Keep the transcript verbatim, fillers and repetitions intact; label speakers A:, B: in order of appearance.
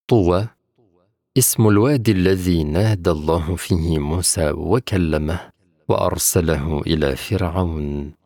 A: طوى اسم الوادي الذي نادى الله فيه موسى وكلمه وأرسله إلى فرعون.